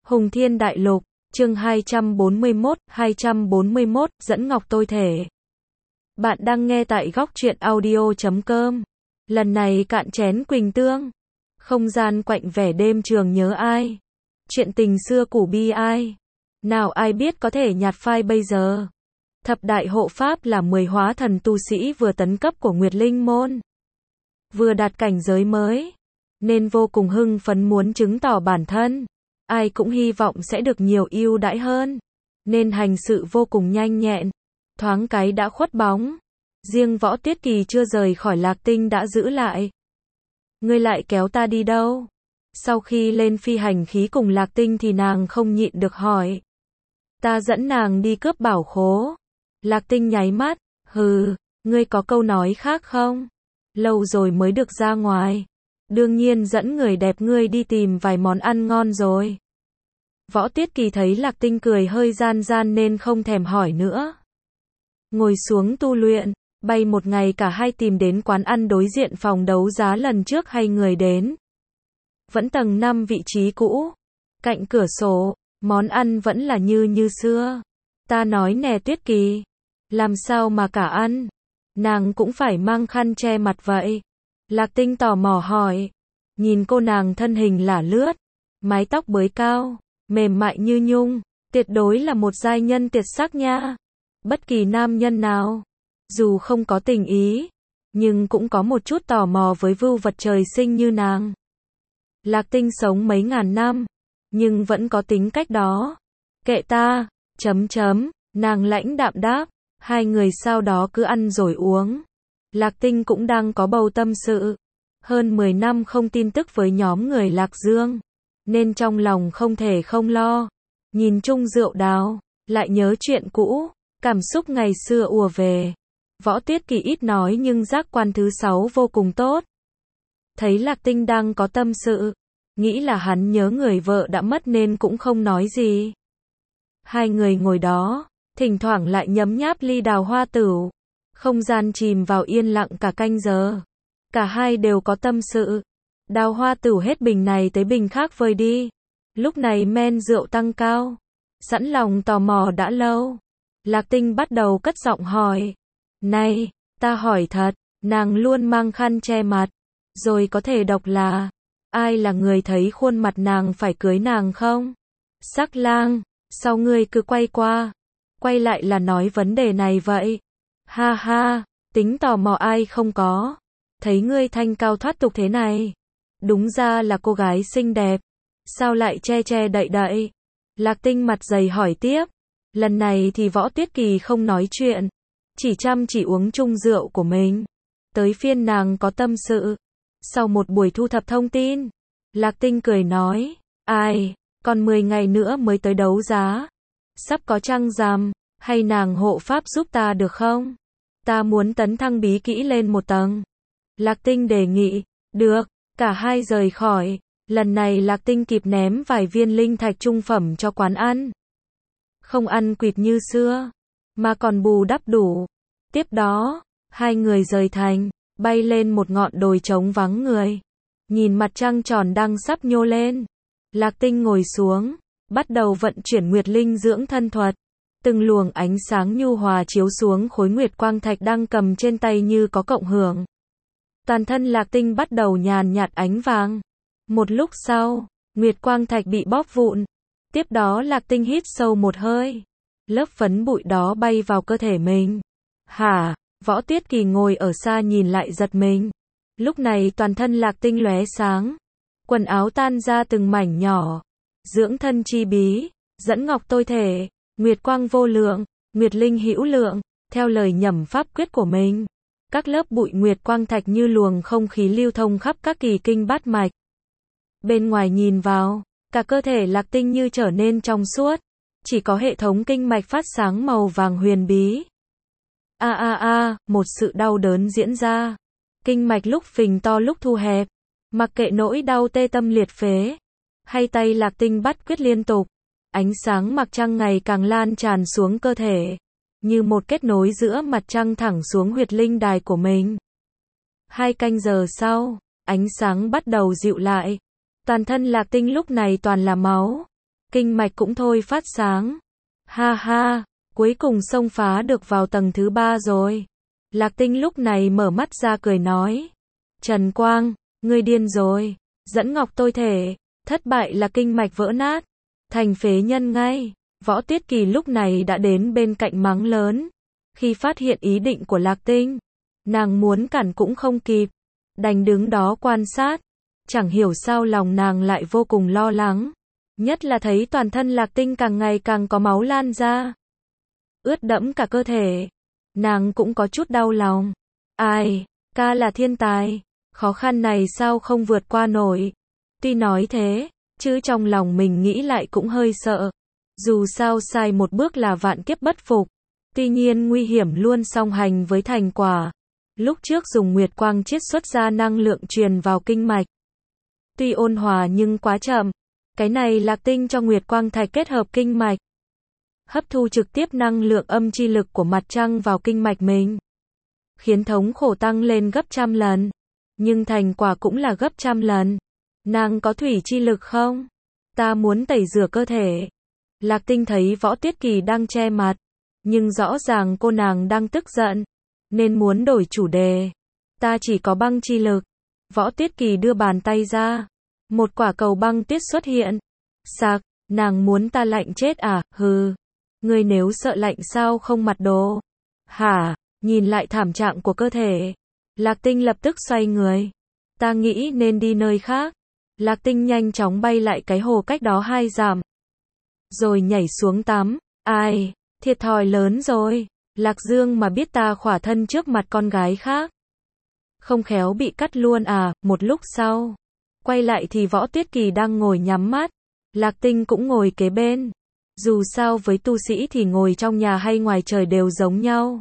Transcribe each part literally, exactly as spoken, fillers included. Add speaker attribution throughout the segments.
Speaker 1: Hùng Thiên Đại Lục, chương hai trăm bốn mươi mốt, hai trăm bốn mươi mốt, dẫn ngọc tôi thể. Bạn đang nghe tại góc truyện audio chấm com. Lần này cạn chén Quỳnh Tương. Không gian quạnh vẻ đêm trường nhớ ai. Chuyện tình xưa cũ bi ai. Nào ai biết có thể nhạt phai bây giờ. Thập đại hộ pháp là mười hóa thần tu sĩ vừa tấn cấp của Nguyệt Linh Môn. Vừa đạt cảnh giới mới. Nên vô cùng hưng phấn muốn chứng tỏ bản thân. Ai cũng hy vọng sẽ được nhiều ưu đãi hơn. Nên hành sự vô cùng nhanh nhẹn. Thoáng cái đã khuất bóng. Riêng Võ Tiết Kỳ chưa rời khỏi Lạc Tinh đã giữ lại. Ngươi lại kéo ta đi đâu? Sau khi lên phi hành khí cùng Lạc Tinh thì nàng không nhịn được hỏi. Ta dẫn nàng đi cướp bảo khố. Lạc Tinh nháy mắt. Hừ, ngươi có câu nói khác không? Lâu rồi mới được ra ngoài. Đương nhiên dẫn người đẹp ngươi đi tìm vài món ăn ngon rồi. Võ Tiết Kỳ thấy Lạc Tinh cười hơi gian gian nên không thèm hỏi nữa. Ngồi xuống tu luyện, bay một ngày cả hai tìm đến quán ăn đối diện phòng đấu giá lần trước hay người đến. Vẫn tầng năm vị trí cũ. Cạnh cửa sổ, món ăn vẫn là như như xưa. Ta nói nè Tiết Kỳ, làm sao mà cả ăn? Nàng cũng phải mang khăn che mặt vậy. Lạc Tinh tò mò hỏi. Nhìn cô nàng thân hình lả lướt, mái tóc bới cao, mềm mại như nhung, tuyệt đối là một giai nhân tuyệt sắc nha. Bất kỳ nam nhân nào, dù không có tình ý, nhưng cũng có một chút tò mò với vưu vật trời sinh như nàng. Lạc Tinh sống mấy ngàn năm, nhưng vẫn có tính cách đó. Kệ ta, chấm chấm, nàng lãnh đạm đáp. Hai người sau đó cứ ăn rồi uống. Lạc Tinh cũng đang có bầu tâm sự. Hơn mười năm không tin tức với nhóm người Lạc Dương, nên trong lòng không thể không lo. Nhìn chung rượu đào, lại nhớ chuyện cũ, cảm xúc ngày xưa ùa về. Võ Tiết Kỳ ít nói nhưng giác quan thứ sáu vô cùng tốt. Thấy Lạc Tinh đang có tâm sự, nghĩ là hắn nhớ người vợ đã mất nên cũng không nói gì. Hai người ngồi đó, thỉnh thoảng lại nhấm nháp ly đào hoa tửu. Không gian chìm vào yên lặng cả canh giờ. Cả hai đều có tâm sự. Đào hoa tửu hết bình này tới bình khác vơi đi. Lúc này men rượu tăng cao. Sẵn lòng tò mò đã lâu. Lạc Tinh bắt đầu cất giọng hỏi. Này, ta hỏi thật, nàng luôn mang khăn che mặt. Rồi có thể đọc là, ai là người thấy khuôn mặt nàng phải cưới nàng không? Sắc lang, sao ngươi cứ quay qua, quay lại là nói vấn đề này vậy? Ha ha, tính tò mò ai không có. Thấy ngươi thanh cao thoát tục thế này. Đúng ra là cô gái xinh đẹp. Sao lại che che đậy đậy? Lạc Tinh mặt dày hỏi tiếp. Lần này thì Võ Tiết Kỳ không nói chuyện. Chỉ chăm chỉ uống chung rượu của mình. Tới phiên nàng có tâm sự. Sau một buổi thu thập thông tin, Lạc Tinh cười nói. Ai, còn mười ngày nữa mới tới đấu giá. Sắp có trăng rằm. Hay nàng hộ pháp giúp ta được không? Ta muốn tấn thăng bí kỹ lên một tầng. Lạc Tinh đề nghị. Được, cả hai rời khỏi. Lần này Lạc Tinh kịp ném vài viên linh thạch trung phẩm cho quán ăn. Không ăn quỵt như xưa, mà còn bù đắp đủ. Tiếp đó, hai người rời thành, bay lên một ngọn đồi trống vắng người. Nhìn mặt trăng tròn đang sắp nhô lên. Lạc Tinh ngồi xuống, bắt đầu vận chuyển Nguyệt Linh dưỡng thân thuật. Từng luồng ánh sáng nhu hòa chiếu xuống khối nguyệt quang thạch đang cầm trên tay như có cộng hưởng. Toàn thân Lạc Tinh bắt đầu nhàn nhạt ánh vàng. Một lúc sau, nguyệt quang thạch bị bóp vụn. Tiếp đó Lạc Tinh hít sâu một hơi. Lớp phấn bụi đó bay vào cơ thể mình. Hả? Võ Tiết Kỳ ngồi ở xa nhìn lại giật mình. Lúc này toàn thân Lạc Tinh lóe sáng. Quần áo tan ra từng mảnh nhỏ. Dưỡng thân chi bí, dẫn ngọc tôi thể. Nguyệt quang vô lượng, Nguyệt Linh hữu lượng, theo lời nhẩm pháp quyết của mình. Các lớp bụi nguyệt quang thạch như luồng không khí lưu thông khắp các kỳ kinh bát mạch. Bên ngoài nhìn vào, cả cơ thể Lạc Tinh như trở nên trong suốt. Chỉ có hệ thống kinh mạch phát sáng màu vàng huyền bí. A a a, một sự đau đớn diễn ra. Kinh mạch lúc phình to lúc thu hẹp. Mặc kệ nỗi đau tê tâm liệt phế. Hay tay Lạc Tinh bắt quyết liên tục. Ánh sáng mặt trăng ngày càng lan tràn xuống cơ thể, như một kết nối giữa mặt trăng thẳng xuống huyệt linh đài của mình. Hai canh giờ sau, ánh sáng bắt đầu dịu lại. Toàn thân Lạc Tinh lúc này toàn là máu. kinh mạch cũng thôi phát sáng. Ha ha, cuối cùng xông phá được vào tầng thứ ba rồi. Lạc Tinh lúc này mở mắt ra cười nói. Trần Quang, ngươi điên rồi, dẫn ngọc tôi thể, thất bại là kinh mạch vỡ nát, thành phế nhân ngay. Võ Tuyết Kỳ lúc này đã đến bên cạnh mắng lớn. Khi phát hiện ý định của Lạc Tinh, nàng muốn cản cũng không kịp, đành đứng đó quan sát. Chẳng hiểu sao lòng nàng lại vô cùng lo lắng, nhất là thấy toàn thân Lạc Tinh càng ngày càng có máu lan ra, ướt đẫm cả cơ thể. Nàng cũng có chút đau lòng. Ai, ca là thiên tài, khó khăn này sao không vượt qua nổi. Tuy nói thế, chứ trong lòng mình nghĩ lại cũng hơi sợ. Dù sao sai một bước là vạn kiếp bất phục. Tuy nhiên nguy hiểm luôn song hành với thành quả. Lúc trước dùng nguyệt quang chiết xuất ra năng lượng truyền vào kinh mạch. Tuy ôn hòa nhưng quá chậm. Cái này Lạc Tinh cho nguyệt quang thạch kết hợp kinh mạch, hấp thu trực tiếp năng lượng âm chi lực của mặt trăng vào kinh mạch mình, khiến thống khổ tăng lên gấp trăm lần. Nhưng thành quả cũng là gấp trăm lần. Nàng có thủy chi lực không? Ta muốn tẩy rửa cơ thể. Lạc Tinh thấy Võ Tuyết Kỳ đang che mặt, nhưng rõ ràng cô nàng đang tức giận, nên muốn đổi chủ đề. Ta chỉ có băng chi lực. Võ Tuyết Kỳ đưa bàn tay ra, một quả cầu băng tuyết xuất hiện. Sạc, nàng muốn ta lạnh chết à? Hừ, ngươi nếu sợ lạnh sao không mặc đồ? Hả? Nhìn lại thảm trạng của cơ thể, Lạc Tinh lập tức xoay người. Ta nghĩ nên đi nơi khác. Lạc Tinh nhanh chóng bay lại cái hồ cách đó hai dặm, rồi nhảy xuống tắm. Ai, thiệt thòi lớn rồi. Lạc Dương mà biết ta khỏa thân trước mặt con gái khác, không khéo bị cắt luôn à. Một lúc sau, quay lại thì Võ Tuyết Kỳ đang ngồi nhắm mắt. Lạc Tinh cũng ngồi kế bên. Dù sao với tu sĩ thì ngồi trong nhà hay ngoài trời đều giống nhau.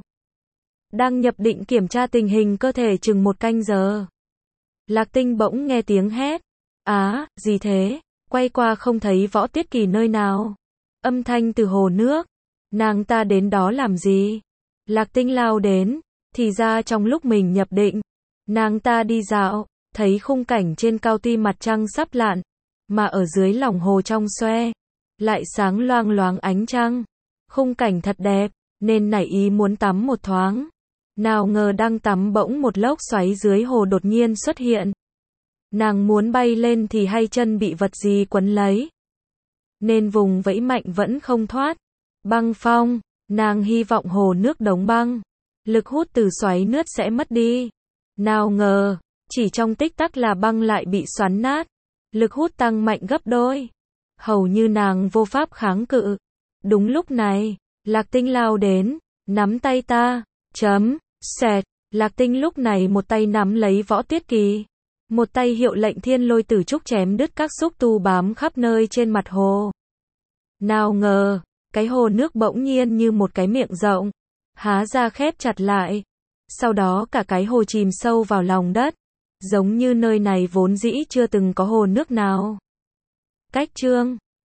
Speaker 1: Đang nhập định kiểm tra tình hình cơ thể chừng một canh giờ. Lạc Tinh bỗng nghe tiếng hét. Á, gì thế? Quay qua không thấy Võ Tuyết Kỳ nơi nào. Âm thanh từ hồ nước. Nàng ta đến đó làm gì? Lạc Tinh lao đến. Thì ra trong lúc mình nhập định, nàng ta đi dạo, thấy khung cảnh trên cao tuy mặt trăng sắp lặn, mà ở dưới lòng hồ trong xoe, lại sáng loang loáng ánh trăng. Khung cảnh thật đẹp, nên nảy ý muốn tắm một thoáng. Nào ngờ đang tắm bỗng một lốc xoáy dưới hồ đột nhiên xuất hiện. Nàng muốn bay lên thì hay chân bị vật gì quấn lấy, nên vùng vẫy mạnh vẫn không thoát. Băng phong, nàng hy vọng hồ nước đóng băng, lực hút từ xoáy nước sẽ mất đi. Nào ngờ, chỉ trong tích tắc là băng lại bị xoắn nát, lực hút tăng mạnh gấp đôi. Hầu như nàng vô pháp kháng cự. Đúng lúc này, Lạc Tinh lao đến, nắm tay ta, chấm, xẹt. Lạc Tinh lúc này một tay nắm lấy Võ Tuyết Kỳ, một tay hiệu lệnh thiên lôi tử trúc chém đứt các xúc tu bám khắp nơi trên mặt hồ. Nào ngờ, cái hồ nước bỗng nhiên như một cái miệng rộng, há ra khép chặt lại. Sau đó cả cái hồ chìm sâu vào lòng đất, giống như nơi này vốn dĩ chưa từng có hồ nước nào. Cách chương